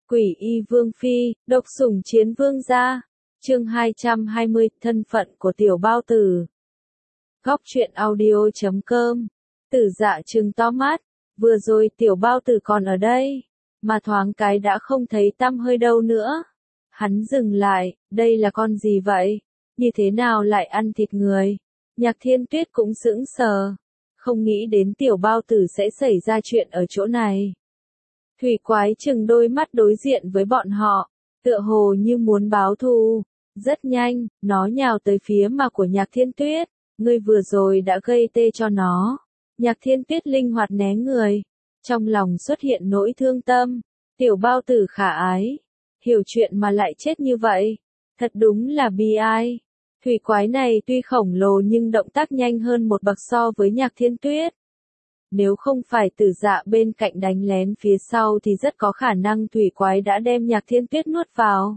Quỷ y vương phi, độc sủng chiến vương gia. Chương 220, thân phận của tiểu bao tử. Góc truyện audio.com. Tử Dạ trừng to mắt, vừa rồi tiểu bao tử còn ở đây, mà thoáng cái đã không thấy tăm hơi đâu nữa. Hắn dừng lại, đây là con gì vậy? Như thế nào lại ăn thịt người? Nhạc Thiên Tuyết cũng sững sờ, không nghĩ đến tiểu bao tử sẽ xảy ra chuyện ở chỗ này. Thủy Quái chừng đôi mắt đối diện với bọn họ, tựa hồ như muốn báo thù. Rất nhanh, nó nhào tới phía mà của Nhạc Thiên Tuyết. Ngươi vừa rồi đã gây tê cho nó. Nhạc Thiên Tuyết linh hoạt né người. Trong lòng xuất hiện nỗi thương tâm. Tiểu bao tử khả ái. Hiểu chuyện mà lại chết như vậy. Thật đúng là bi ai. Thủy Quái này tuy khổng lồ nhưng động tác nhanh hơn một bậc so với Nhạc Thiên Tuyết. Nếu không phải Tử Dạ bên cạnh đánh lén phía sau thì rất có khả năng Thủy Quái đã đem Nhạc Thiên Tuyết nuốt vào.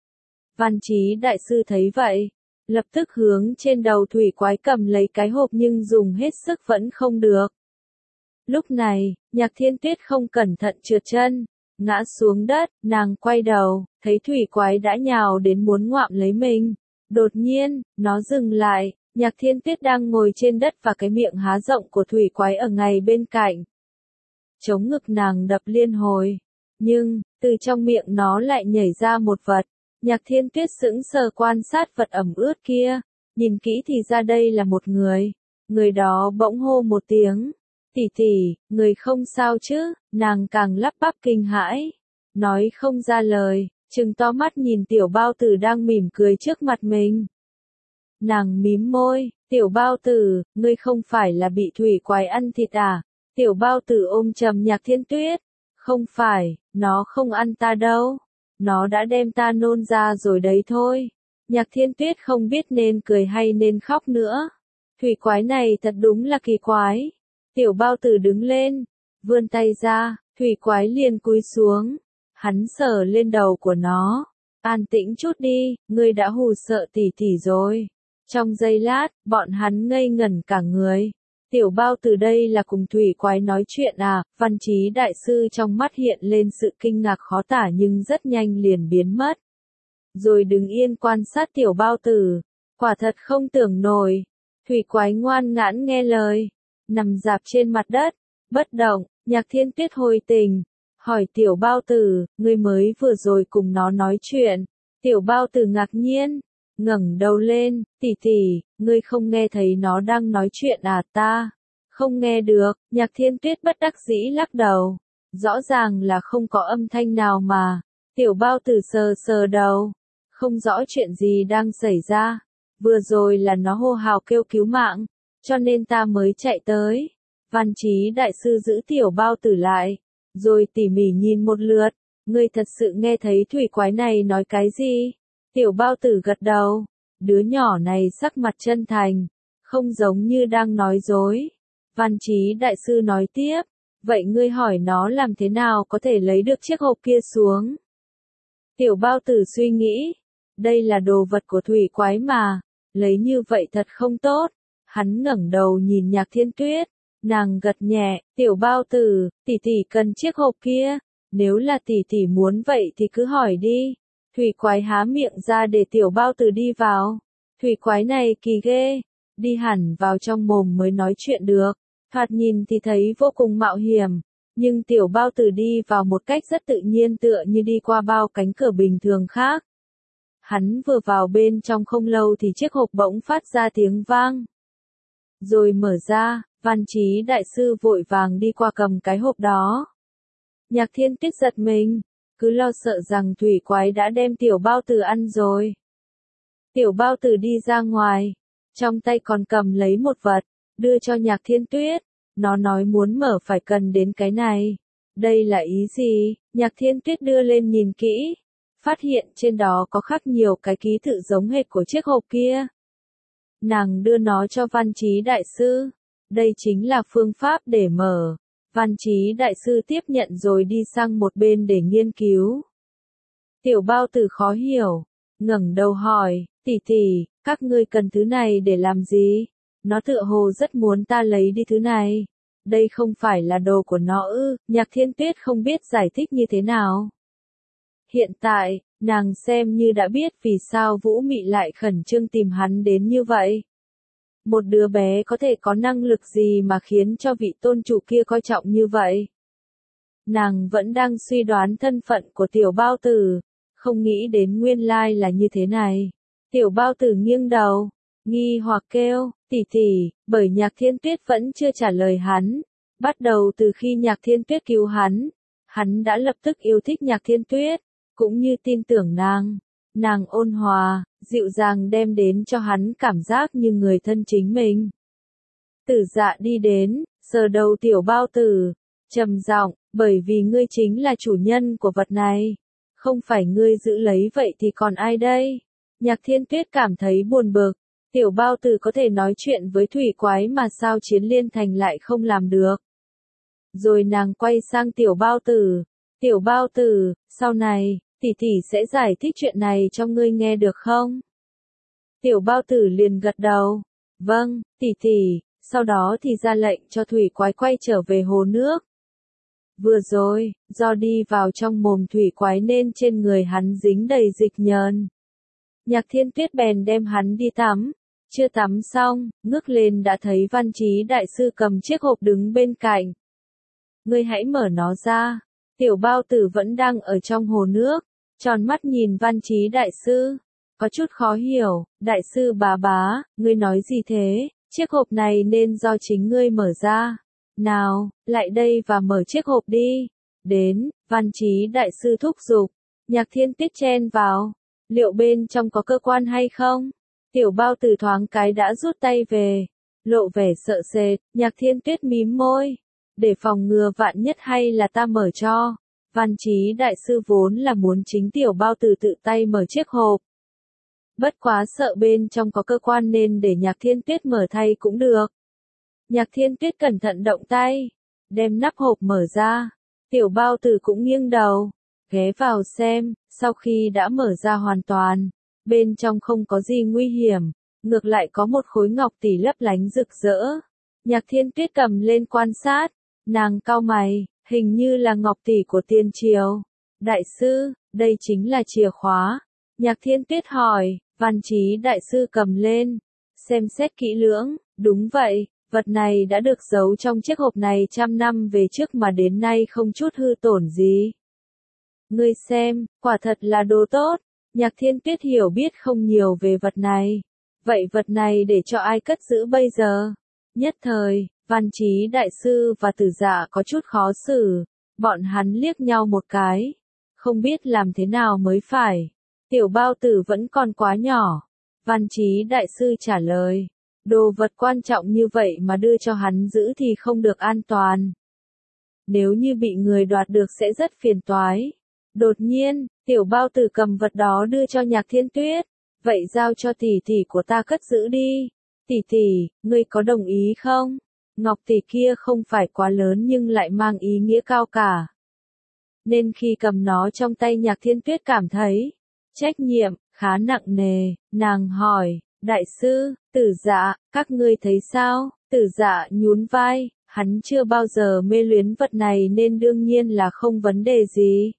Văn Chí đại sư thấy vậy, lập tức hướng trên đầu Thủy Quái cầm lấy cái hộp nhưng dùng hết sức vẫn không được. Lúc này, Nhạc Thiên Tuyết không cẩn thận trượt chân, ngã xuống đất, nàng quay đầu, thấy Thủy Quái đã nhào đến muốn ngoạm lấy mình. Đột nhiên, nó dừng lại, Nhạc Thiên Tuyết đang ngồi trên đất và cái miệng há rộng của Thủy Quái ở ngay bên cạnh. Chống ngực nàng đập liên hồi, nhưng, từ trong miệng nó lại nhảy ra một vật. Nhạc Thiên Tuyết sững sờ quan sát vật ẩm ướt kia, nhìn kỹ thì ra đây là một người. Người đó bỗng hô một tiếng, tỷ tỷ, người không sao chứ? Nàng càng lắp bắp kinh hãi, nói không ra lời, trừng to mắt nhìn tiểu bao tử đang mỉm cười trước mặt mình. Nàng mím môi, tiểu bao tử, ngươi không phải là bị Thủy Quái ăn thịt à? Tiểu bao tử ôm chầm Nhạc Thiên Tuyết, không phải, nó không ăn ta đâu. Nó đã đem ta nôn ra rồi đấy thôi. Nhạc Thiên Tuyết không biết nên cười hay nên khóc nữa. Thủy Quái này thật đúng là kỳ quái. Tiểu bao tử đứng lên, vươn tay ra, Thủy Quái liền cúi xuống. Hắn sờ lên đầu của nó. An tĩnh chút đi, ngươi đã hù sợ tỷ tỷ rồi. Trong giây lát, bọn hắn ngây ngẩn cả người. Tiểu bao tử đây là cùng Thủy Quái nói chuyện à? Văn Chí đại sư trong mắt hiện lên sự kinh ngạc khó tả nhưng rất nhanh liền biến mất. Rồi đứng yên quan sát tiểu bao tử. Quả thật không tưởng nổi. Thủy Quái ngoan ngoãn nghe lời. Nằm rạp trên mặt đất. Bất động. Nhạc Thiên Tuyết hồi tình. Hỏi tiểu bao tử, ngươi mới vừa rồi cùng nó nói chuyện. Tiểu bao tử ngạc nhiên. Ngẩng đầu lên, tỷ tỷ, ngươi không nghe thấy nó đang nói chuyện à? Ta không nghe được. Nhạc Thiên Tuyết bất đắc dĩ lắc đầu. Rõ ràng là không có âm thanh nào mà. Tiểu bao tử sờ sờ đầu. Không rõ chuyện gì đang xảy ra. Vừa rồi là nó hô hào kêu cứu mạng, cho nên ta mới chạy tới. Văn Chí đại sư giữ tiểu bao tử lại, rồi tỉ mỉ nhìn một lượt. Ngươi thật sự nghe thấy Thủy Quái này nói cái gì? Tiểu bao tử gật đầu. Đứa nhỏ này sắc mặt chân thành, không giống như đang nói dối. Văn Chí đại sư nói tiếp, vậy ngươi hỏi nó làm thế nào có thể lấy được chiếc hộp kia xuống? Tiểu bao tử suy nghĩ, đây là đồ vật của Thủy Quái mà, lấy như vậy thật không tốt. Hắn ngẩng đầu nhìn Nhạc Thiên Tuyết, nàng gật nhẹ, tiểu bao tử, tỷ tỷ cần chiếc hộp kia, nếu là tỷ tỷ muốn vậy thì cứ hỏi đi. Thủy Quái há miệng ra để tiểu bao tử đi vào. Thủy Quái này kỳ ghê, đi hẳn vào trong mồm mới nói chuyện được. Thoạt nhìn thì thấy vô cùng mạo hiểm, nhưng tiểu bao tử đi vào một cách rất tự nhiên tựa như đi qua bao cánh cửa bình thường khác. Hắn vừa vào bên trong không lâu thì chiếc hộp bỗng phát ra tiếng vang. Rồi mở ra, Văn Chí đại sư vội vàng đi qua cầm cái hộp đó. Nhạc Thiên Tuyết giật mình, cứ lo sợ rằng Thủy Quái đã đem tiểu bao tử ăn rồi. Tiểu bao tử đi ra ngoài, trong tay còn cầm lấy một vật, đưa cho Nhạc Thiên Tuyết. Nó nói muốn mở phải cần đến cái này. Đây là ý gì? Nhạc Thiên Tuyết đưa lên nhìn kỹ, phát hiện trên đó có khắc nhiều cái ký tự giống hệt của chiếc hộp kia. Nàng đưa nó cho Văn Chí đại sư. Đây chính là phương pháp để mở. Văn Chí đại sư tiếp nhận rồi đi sang một bên để nghiên cứu. Tiểu bao tử khó hiểu, ngẩng đầu hỏi, tỷ tỷ, các ngươi cần thứ này để làm gì? Nó tựa hồ rất muốn ta lấy đi thứ này. Đây không phải là đồ của nó ư? Nhạc Thiên Tuyết không biết giải thích như thế nào. Hiện tại, nàng xem như đã biết vì sao Vũ Mị lại khẩn trương tìm hắn đến như vậy. Một đứa bé có thể có năng lực gì mà khiến cho vị tôn chủ kia coi trọng như vậy? Nàng vẫn đang suy đoán thân phận của tiểu bao tử, không nghĩ đến nguyên lai là như thế này. Tiểu bao tử nghiêng đầu, nghi hoặc kêu, tỷ tỷ, bởi Nhạc Thiên Tuyết vẫn chưa trả lời hắn. Bắt đầu từ khi Nhạc Thiên Tuyết cứu hắn đã lập tức yêu thích Nhạc Thiên Tuyết, cũng như tin tưởng nàng. Nàng ôn hòa, dịu dàng đem đến cho hắn cảm giác như người thân chính mình. Tử Dạ đi đến, sờ đầu tiểu bao tử, trầm giọng, bởi vì ngươi chính là chủ nhân của vật này. Không phải ngươi giữ lấy vậy thì còn ai đây? Nhạc Thiên Tuyết cảm thấy buồn bực. Tiểu bao tử có thể nói chuyện với thủy quái mà sao Chiến Liên Thành lại không làm được. Rồi nàng quay sang tiểu bao tử. Tiểu bao tử, sau này, tỷ tỷ sẽ giải thích chuyện này cho ngươi nghe được không? Tiểu bao tử liền gật đầu. Vâng, tỷ tỷ, sau đó thì ra lệnh cho thủy quái quay trở về hồ nước. Vừa rồi, do đi vào trong mồm thủy quái nên trên người hắn dính đầy dịch nhờn. Nhạc Thiên Tuyết bèn đem hắn đi tắm. Chưa tắm xong, ngước lên đã thấy Văn Chí đại sư cầm chiếc hộp đứng bên cạnh. Ngươi hãy mở nó ra. Tiểu bao tử vẫn đang ở trong hồ nước, tròn mắt nhìn Văn Chí đại sư. Có chút khó hiểu, đại sư bá, ngươi nói gì thế? Chiếc hộp này nên do chính ngươi mở ra. Nào, lại đây và mở chiếc hộp đi. Đến, Văn Chí đại sư thúc giục. Nhạc Thiên Tuyết chen vào. Liệu bên trong có cơ quan hay không? Tiểu bao tử thoáng cái đã rút tay về. Lộ vẻ sợ sệt, Nhạc Thiên Tuyết mím môi. Để phòng ngừa vạn nhất hay là ta mở cho. Văn Chí đại sư vốn là muốn chính tiểu bao tử tự tay mở chiếc hộp. Bất quá sợ bên trong có cơ quan nên để Nhạc Thiên Tuyết mở thay cũng được. Nhạc Thiên Tuyết cẩn thận động tay, đem nắp hộp mở ra. Tiểu bao tử cũng nghiêng đầu, ghé vào xem, sau khi đã mở ra hoàn toàn, bên trong không có gì nguy hiểm, ngược lại có một khối ngọc tỷ lấp lánh rực rỡ. Nhạc Thiên Tuyết cầm lên quan sát, nàng cau mày, hình như là ngọc tỷ của tiên triều. Đại sư, đây chính là chìa khóa. Nhạc Thiên Tuyết hỏi, Văn Chí đại sư cầm lên, xem xét kỹ lưỡng, đúng vậy. Vật này đã được giấu trong chiếc hộp này trăm năm về trước mà đến nay không chút hư tổn gì. Ngươi xem, quả thật là đồ tốt. Nhạc Thiên Tuyết hiểu biết không nhiều về vật này. Vậy vật này để cho ai cất giữ bây giờ? Nhất thời, Văn Chí đại sư và Tử Dạ có chút khó xử. Bọn hắn liếc nhau một cái. Không biết làm thế nào mới phải. Tiểu bao tử vẫn còn quá nhỏ. Văn Chí đại sư trả lời. Đồ vật quan trọng như vậy mà đưa cho hắn giữ thì không được an toàn. Nếu như bị người đoạt được sẽ rất phiền toái. Đột nhiên, tiểu bao tử cầm vật đó đưa cho Nhạc Thiên Tuyết. Vậy giao cho tỷ tỷ của ta cất giữ đi. Tỷ tỷ, ngươi có đồng ý không? Ngọc tỷ kia không phải quá lớn nhưng lại mang ý nghĩa cao cả. Nên khi cầm nó trong tay Nhạc Thiên Tuyết cảm thấy trách nhiệm khá nặng nề, nàng hỏi. Đại sư, Tử Dạ, các ngươi thấy sao? Tử Dạ nhún vai, hắn chưa bao giờ mê luyến vật này nên đương nhiên là không vấn đề gì.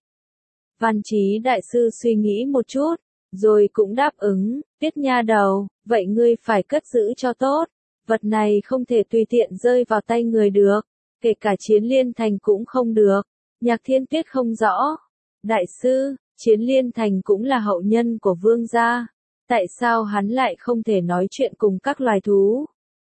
Văn Chí đại sư suy nghĩ một chút, rồi cũng đáp ứng, Tuyết nha đầu, vậy ngươi phải cất giữ cho tốt. Vật này không thể tùy tiện rơi vào tay người được, kể cả Chiến Liên Thành cũng không được. Nhạc Thiên Tuyết không rõ. Đại sư, Chiến Liên Thành cũng là hậu nhân của vương gia. Tại sao hắn lại không thể nói chuyện cùng các loài thú?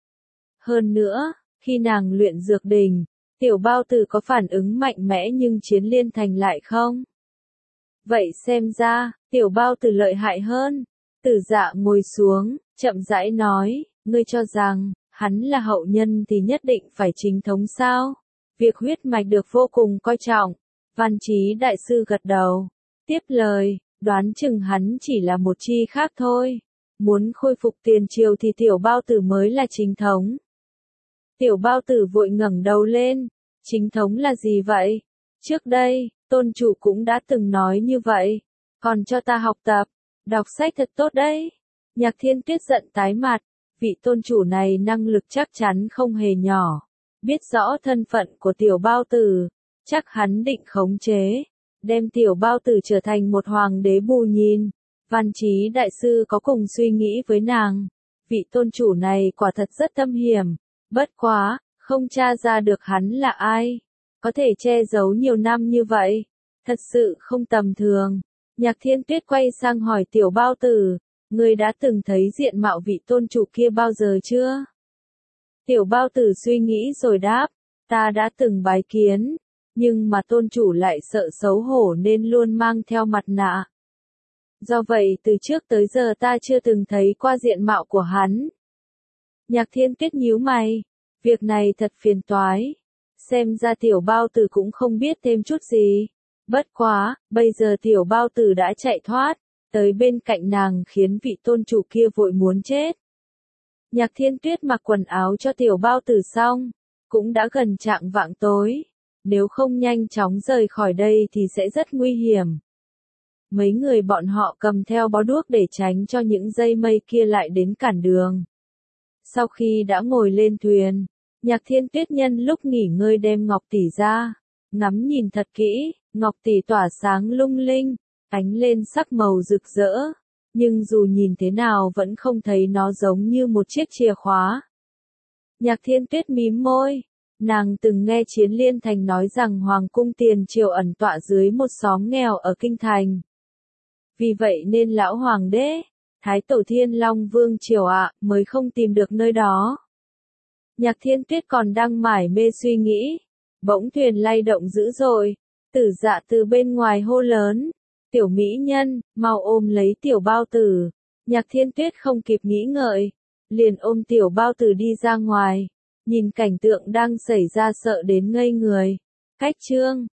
Hơn nữa, khi nàng luyện dược đỉnh, tiểu bao tử có phản ứng mạnh mẽ nhưng Chiến Liên Thành lại không. Vậy xem ra, tiểu bao tử lợi hại hơn. Tử Dạ ngồi xuống, chậm rãi nói, ngươi cho rằng, hắn là hậu nhân thì nhất định phải chính thống sao? Việc huyết mạch được vô cùng coi trọng. Văn Chí đại sư gật đầu. Tiếp lời. Đoán chừng hắn chỉ là một chi khác thôi. Muốn khôi phục tiền triều thì tiểu bao tử mới là chính thống. Tiểu bao tử vội ngẩng đầu lên. Chính thống là gì vậy? Trước đây, tôn chủ cũng đã từng nói như vậy. Còn cho ta học tập, đọc sách thật tốt đấy. Nhạc Thiên Tuyết giận tái mặt. Vị tôn chủ này năng lực chắc chắn không hề nhỏ. Biết rõ thân phận của tiểu bao tử. Chắc hắn định khống chế. đem tiểu bao tử trở thành một hoàng đế bù nhìn. Văn Chí đại sư có cùng suy nghĩ với nàng, vị tôn chủ này quả thật rất thâm hiểm, bất quá, không tra ra được hắn là ai, có thể che giấu nhiều năm như vậy, thật sự không tầm thường. Nhạc Thiên Tuyết quay sang hỏi tiểu bao tử, ngươi đã từng thấy diện mạo vị tôn chủ kia bao giờ chưa? Tiểu bao tử suy nghĩ rồi đáp, ta đã từng bái kiến, nhưng mà tôn chủ lại sợ xấu hổ nên luôn mang theo mặt nạ. Do vậy từ trước tới giờ ta chưa từng thấy qua diện mạo của hắn. Nhạc Thiên Tuyết nhíu mày, việc này thật phiền toái. Xem ra tiểu bao tử cũng không biết thêm chút gì. Bất quá, bây giờ tiểu bao tử đã chạy thoát, tới bên cạnh nàng khiến vị tôn chủ kia vội muốn chết. Nhạc Thiên Tuyết mặc quần áo cho tiểu bao tử xong, cũng đã gần chạng vạng tối. Nếu không nhanh chóng rời khỏi đây thì sẽ rất nguy hiểm. Mấy người bọn họ cầm theo bó đuốc để tránh cho những dây mây kia lại đến cản đường. Sau khi đã ngồi lên thuyền, Nhạc Thiên Tuyết nhân lúc nghỉ ngơi đem ngọc tỷ ra, ngắm nhìn thật kỹ, ngọc tỷ tỏa sáng lung linh, ánh lên sắc màu rực rỡ, nhưng dù nhìn thế nào vẫn không thấy nó giống như một chiếc chìa khóa. Nhạc Thiên Tuyết mím môi, nàng từng nghe Chiến Liên Thành nói rằng Hoàng cung Tiền Triều ẩn tọa dưới một xóm nghèo ở Kinh Thành. Vì vậy nên lão hoàng đế, Thái tổ Thiên Long Vương Triều mới không tìm được nơi đó. Nhạc Thiên Tuyết còn đang mải mê suy nghĩ, bỗng thuyền lay động dữ dội, Tử Dạ từ bên ngoài hô lớn, tiểu mỹ nhân, mau ôm lấy tiểu bao tử. Nhạc Thiên Tuyết không kịp nghĩ ngợi, liền ôm tiểu bao tử đi ra ngoài, nhìn cảnh tượng đang xảy ra sợ đến ngây người. Cách chương